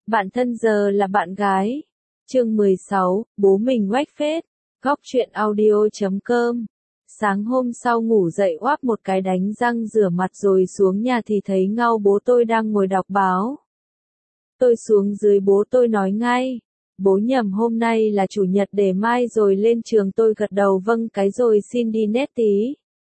Bạn thân giờ là bạn gái. Chương 16, bố mình oách phết. Góc truyện audio.com. Sáng hôm sau ngủ dậy oáp một cái đánh răng rửa mặt rồi xuống nhà thì thấy Ngao bố tôi đang ngồi đọc báo. Tôi xuống dưới bố tôi nói ngay. Bố nhầm hôm nay là chủ nhật để mai rồi lên trường. Tôi gật đầu vâng cái rồi xin đi nét tí.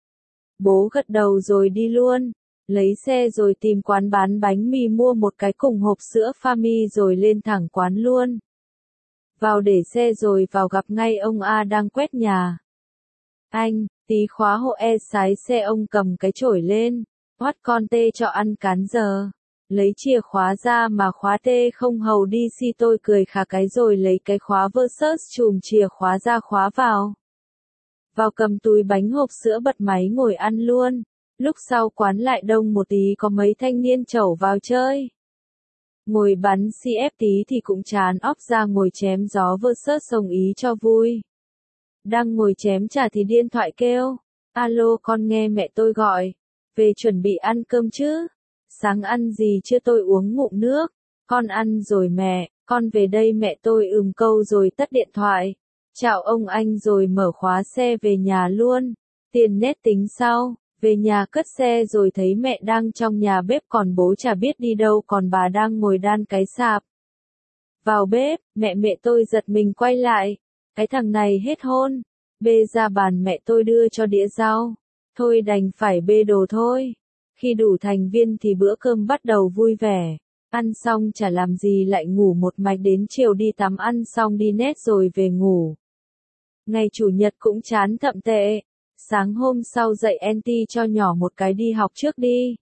Bố gật đầu rồi đi luôn. Lấy xe rồi tìm quán bán bánh mì mua một cái cùng hộp sữa pha mi rồi lên thẳng quán luôn. Vào để xe rồi vào gặp ngay ông A đang quét nhà. Anh, tí khóa hộ e sái xe ông cầm cái chổi lên. Hoắt con tê cho ăn cán giờ. Lấy chìa khóa ra mà khóa tê không hầu đi si tôi cười khà cái rồi lấy cái khóa versus chùm chìa khóa ra khóa vào. Vào cầm túi bánh hộp sữa bật máy ngồi ăn luôn. Lúc sau quán lại đông một tí có mấy thanh niên chẩu vào chơi. Ngồi bắn CF tí thì cũng chán óc ra ngồi chém gió versus sông ý cho vui. Đang ngồi chém trà thì điện thoại kêu. Alo con nghe mẹ tôi gọi. Về chuẩn bị ăn cơm chứ. Sáng ăn gì chưa tôi uống ngụm nước. Con ăn rồi mẹ, con về đây mẹ tôi câu rồi tắt điện thoại. Chào ông anh rồi mở khóa xe về nhà luôn. Tiền nét tính sau. Về nhà cất xe rồi thấy mẹ đang trong nhà bếp còn bố chả biết đi đâu còn bà đang ngồi đan cái sạp. Vào bếp, mẹ tôi giật mình quay lại. Cái thằng này hết hôn. Bê ra bàn mẹ tôi đưa cho đĩa rau. Thôi đành phải bê đồ thôi. Khi đủ thành viên thì bữa cơm bắt đầu vui vẻ. Ăn xong chả làm gì lại ngủ một mạch đến chiều đi tắm ăn xong đi nét rồi về ngủ. Ngày chủ nhật cũng chán thậm tệ. Sáng hôm sau dậy anti cho nhỏ một cái đi học trước đi.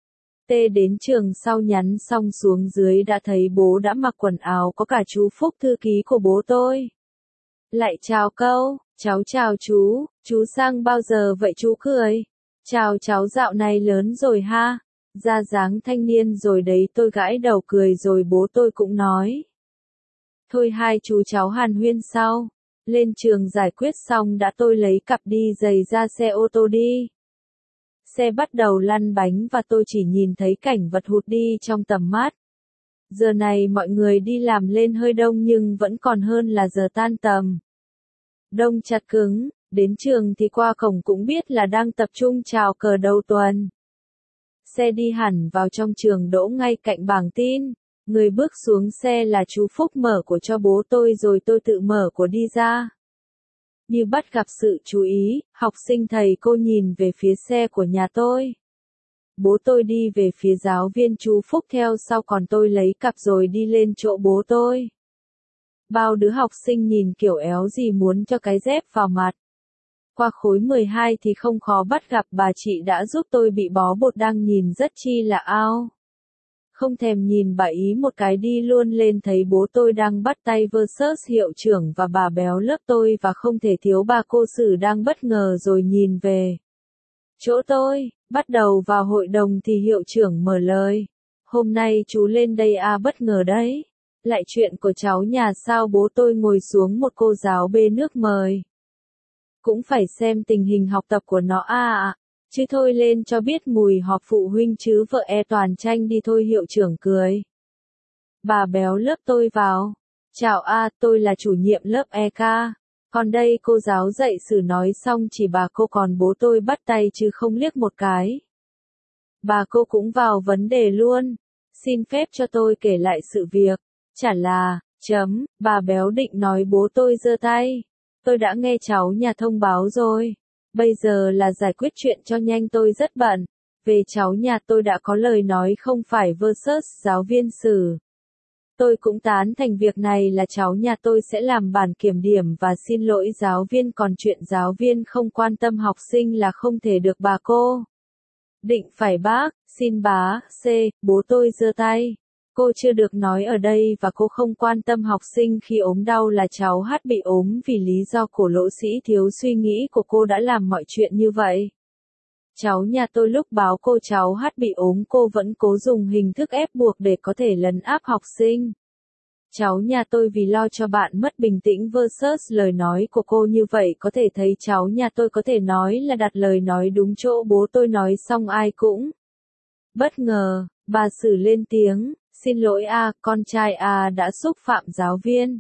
Tê đến trường sau nhắn xong xuống dưới đã thấy bố đã mặc quần áo có cả chú Phúc thư ký của bố tôi. Lại chào câu, cháu chào chú sang bao giờ vậy chú cười. Chào cháu dạo này lớn rồi ha, ra dáng thanh niên rồi đấy tôi gãi đầu cười rồi bố tôi cũng nói. Thôi hai chú cháu hàn huyên sau. Lên trường giải quyết xong đã tôi lấy cặp đi giày ra xe ô tô đi. Xe bắt đầu lăn bánh và tôi chỉ nhìn thấy cảnh vật hụt đi trong tầm mắt. Giờ này mọi người đi làm lên hơi đông nhưng vẫn còn hơn là giờ tan tầm. Đông chặt cứng, đến trường thì qua cổng cũng biết là đang tập trung chào cờ đầu tuần. Xe đi hẳn vào trong trường đỗ ngay cạnh bảng tin. Người bước xuống xe là chú Phúc mở của cho bố tôi rồi tôi tự mở của đi ra. Như bắt gặp sự chú ý, học sinh thầy cô nhìn về phía xe của nhà tôi. Bố tôi đi về phía giáo viên chú Phúc theo sau còn tôi lấy cặp rồi đi lên chỗ bố tôi. Bao đứa học sinh nhìn kiểu éo gì muốn cho cái dép vào mặt. Qua khối 12 thì không khó bắt gặp bà chị đã giúp tôi bị bó bột đang nhìn rất chi là ao. Không thèm nhìn bà ý một cái đi luôn lên thấy bố tôi đang bắt tay versus hiệu trưởng và bà béo lớp tôi và không thể thiếu bà cô Sử đang bất ngờ rồi nhìn về. Chỗ tôi, bắt đầu vào hội đồng thì hiệu trưởng mở lời. Hôm nay chú lên đây bất ngờ đấy. Lại chuyện của cháu nhà sao bố tôi ngồi xuống một cô giáo bê nước mời. Cũng phải xem tình hình học tập của nó chứ thôi lên cho biết mùi họp phụ huynh chứ vợ toàn tranh đi thôi hiệu trưởng cười. Bà béo lớp tôi vào. Chào tôi là chủ nhiệm lớp EK. Còn đây cô giáo dạy sử nói xong chỉ bà cô còn bố tôi bắt tay chứ không liếc một cái. Bà cô cũng vào vấn đề luôn. Xin phép cho tôi kể lại sự việc. Chả là, bà béo định nói bố tôi giơ tay. Tôi đã nghe cháu nhà thông báo rồi. Bây giờ là giải quyết chuyện cho nhanh tôi rất bận. Về cháu nhà tôi đã có lời nói không phải versus giáo viên Sử. Tôi cũng tán thành việc này là cháu nhà tôi sẽ làm bản kiểm điểm và xin lỗi giáo viên còn chuyện giáo viên không quan tâm học sinh là không thể được bà cô. Định phải bác, xin bá, bố tôi giơ tay. Cô chưa được nói ở đây và cô không quan tâm học sinh khi ốm đau là cháu Hát bị ốm vì lý do cổ lỗ sĩ thiếu suy nghĩ của cô đã làm mọi chuyện như vậy. Cháu nhà tôi lúc báo cô cháu Hát bị ốm cô vẫn cố dùng hình thức ép buộc để có thể lấn áp học sinh. Cháu nhà tôi vì lo cho bạn mất bình tĩnh versus lời nói của cô như vậy có thể thấy cháu nhà tôi có thể nói là đặt lời nói đúng chỗ bố tôi nói xong ai cũng bất ngờ, bà Sử lên tiếng. Xin lỗi con trai đã xúc phạm giáo viên.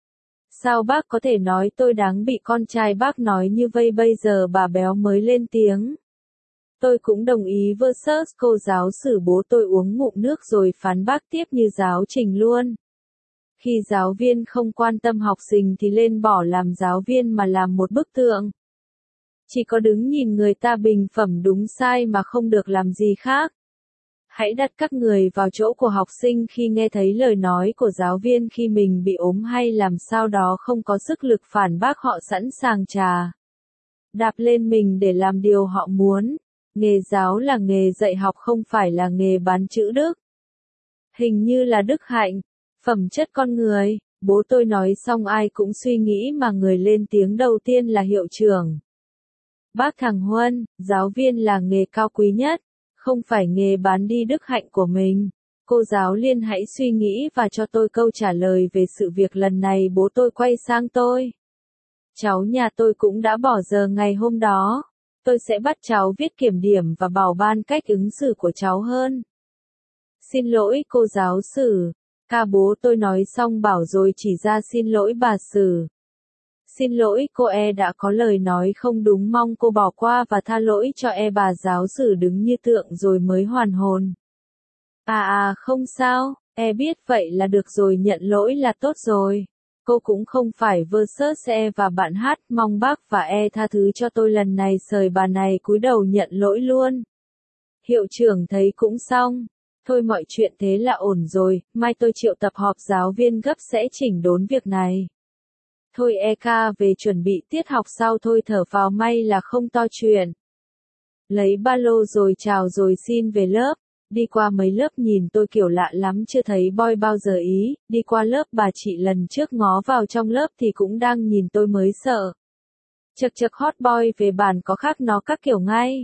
Sao bác có thể nói tôi đáng bị con trai bác nói như vây bây giờ bà béo mới lên tiếng. Tôi cũng đồng ý versus cô giáo xử bố tôi uống ngụm nước rồi phán bác tiếp như giáo trình luôn. Khi giáo viên không quan tâm học sinh thì lên bỏ làm giáo viên mà làm một bức tượng. Chỉ có đứng nhìn người ta bình phẩm đúng sai mà không được làm gì khác. Hãy đặt các người vào chỗ của học sinh khi nghe thấy lời nói của giáo viên khi mình bị ốm hay làm sao đó không có sức lực phản bác họ sẵn sàng đạp lên mình để làm điều họ muốn. Nghề giáo là nghề dạy học không phải là nghề bán chữ đức. Hình như là đức hạnh, phẩm chất con người. Bố tôi nói xong ai cũng suy nghĩ mà người lên tiếng đầu tiên là hiệu trưởng. Bác thằng Huân, giáo viên là nghề cao quý nhất, không phải nghề bán đi đức hạnh của mình. Cô giáo Liên hãy suy nghĩ và cho tôi câu trả lời về sự việc lần này. Bố tôi quay sang tôi. Cháu nhà tôi cũng đã bỏ giờ ngày hôm đó. Tôi sẽ bắt cháu viết kiểm điểm và bảo ban cách ứng xử của cháu hơn. Xin lỗi cô giáo Sử. Bố tôi nói xong bảo rồi chỉ ra xin lỗi bà Sử. Xin lỗi cô đã có lời nói không đúng, mong cô bỏ qua và tha lỗi cho bà giáo Sử đứng như tượng rồi mới hoàn hồn. Không sao, biết vậy là được rồi, nhận lỗi là tốt rồi. Cô cũng không phải versus và bạn Hát, mong bác và tha thứ cho tôi lần này. Sời bà này cúi đầu nhận lỗi luôn. Hiệu trưởng thấy cũng xong. Thôi mọi chuyện thế là ổn rồi, mai tôi triệu tập họp giáo viên gấp sẽ chỉnh đốn việc này. Thôi về chuẩn bị tiết học sau thôi, thở phào may là không to chuyện. Lấy ba lô rồi chào rồi xin về lớp. Đi qua mấy lớp nhìn tôi kiểu lạ lắm, chưa thấy boy bao giờ ý. Đi qua lớp bà chị lần trước ngó vào trong lớp thì cũng đang nhìn tôi mới sợ. Chật hot boy về bàn có khác nó các kiểu ngay.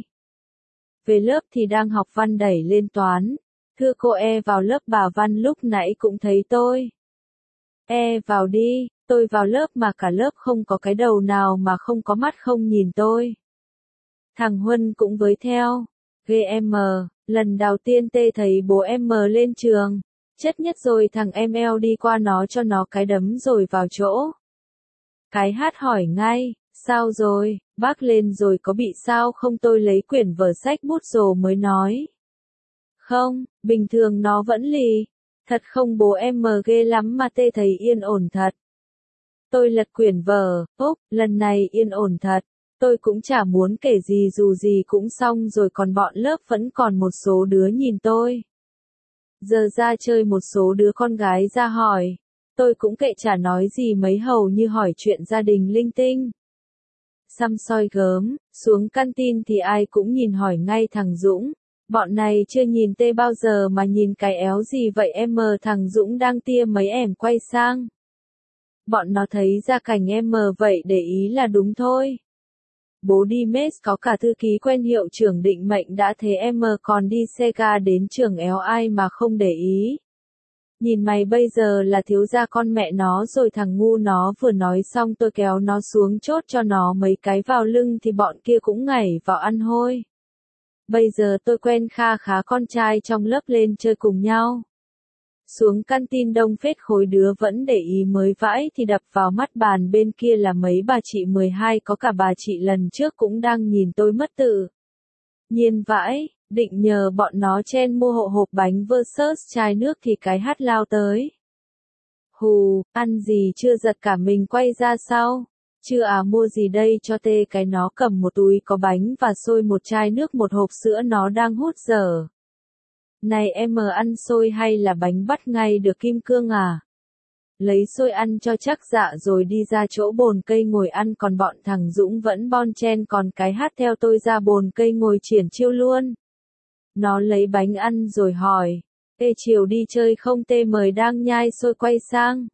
Về lớp thì đang học văn đẩy lên toán. Thưa cô vào lớp, bà Văn lúc nãy cũng thấy tôi. Vào đi, tôi vào lớp mà cả lớp không có cái đầu nào mà không có mắt không nhìn tôi. Thằng Huân cũng với theo. Ghê lần đầu tiên thấy bố lên trường. Chất nhất rồi, thằng đi qua nó cho nó cái đấm rồi vào chỗ. Cái Hát hỏi ngay, sao rồi, bác lên rồi có bị sao không? Tôi lấy quyển vở sách bút rồi mới nói. Không, bình thường nó vẫn lì. Thật không bố ghê lắm mà thấy yên ổn thật. Tôi lật quyển vở, lần này yên ổn thật. Tôi cũng chả muốn kể gì, dù gì cũng xong rồi, còn bọn lớp vẫn còn một số đứa nhìn tôi. Giờ ra chơi một số đứa con gái ra hỏi. Tôi cũng kệ chả nói gì mấy, hầu như hỏi chuyện gia đình linh tinh. Xăm soi gớm, xuống canteen thì ai cũng nhìn hỏi ngay thằng Dũng. Bọn này chưa nhìn bao giờ mà nhìn cái éo gì vậy thằng Dũng đang tia mấy quay sang. Bọn nó thấy ra cảnh vậy để ý là đúng thôi. Bố đi mess có cả thư ký quen hiệu trưởng định mệnh đã thế còn đi xe ga đến trường éo ai mà không để ý. Nhìn mày bây giờ là thiếu gia con mẹ nó rồi. Thằng ngu nó vừa nói xong tôi kéo nó xuống chốt cho nó mấy cái vào lưng thì bọn kia cũng nhảy vào ăn hôi. Bây giờ tôi quen kha khá con trai trong lớp lên chơi cùng nhau. Xuống canteen đông phết, khối đứa vẫn để ý mới vãi thì đập vào mắt bàn bên kia là mấy bà chị 12, có cả bà chị lần trước cũng đang nhìn tôi mất tự nhiên vãi, định nhờ bọn nó chen mua hộ hộp bánh versus chai nước thì cái Hát lao tới. Hù, ăn gì chưa, giật cả mình quay ra sau. Chưa mua gì đây cho cái nó cầm một túi có bánh và xôi, một chai nước, một hộp sữa nó đang hút dở. Này ăn xôi hay là bánh bắt ngay được kim cương Lấy xôi ăn cho chắc dạ rồi đi ra chỗ bồn cây ngồi ăn, còn bọn thằng Dũng vẫn bon chen, còn cái Hát theo tôi ra bồn cây ngồi triển chiêu luôn. Nó lấy bánh ăn rồi hỏi, chiều đi chơi không? Mời đang nhai xôi quay sang.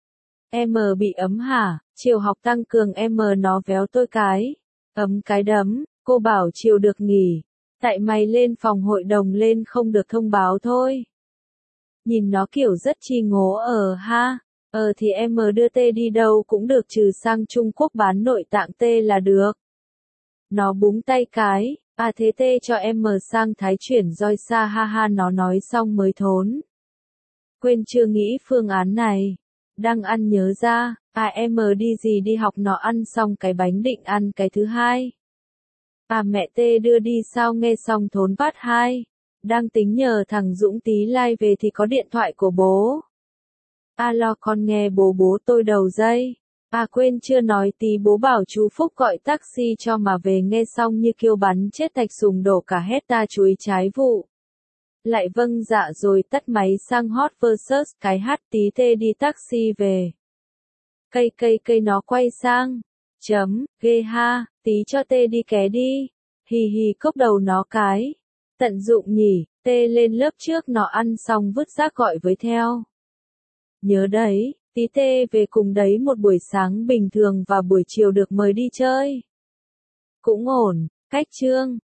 Bị ấm hả? Chiều học tăng cường nó véo tôi cái. Ấm cái đấm, cô bảo chiều được nghỉ. Tại mày lên phòng hội đồng lên không được thông báo thôi. Nhìn nó kiểu rất chi ngố ha. Thì đưa đi đâu cũng được trừ sang Trung Quốc bán nội tạng là được. Nó búng tay cái, thế cho sang Thái chuyển roi xa ha ha, nó nói xong mới thốn. quên chưa nghĩ phương án này. Đang ăn nhớ ra, em đi gì đi học nó ăn xong cái bánh định ăn cái thứ hai. Mẹ tê đưa đi sao nghe xong thốn vát hai. Đang tính nhờ thằng Dũng tí lai về thì có điện thoại của bố. Lo con nghe bố tôi đầu dây. Quên chưa nói tí bố bảo chú Phúc gọi taxi cho mà về nghe xong như kêu bắn chết thạch sùng đổ cả hecta chuối trái vụ. Lại vâng dạ rồi tắt máy sang hot versus cái hát tí tê đi taxi về. Cây nó quay sang. Ghê ha, tí cho tê đi ké đi. Hì hì cốc đầu nó cái. Tận dụng nhỉ, tê lên lớp trước nó ăn xong vứt rác gọi với theo. Nhớ đấy, tí tê về cùng đấy một buổi sáng bình thường và buổi chiều được mời đi chơi. Cũng ổn, cách chương.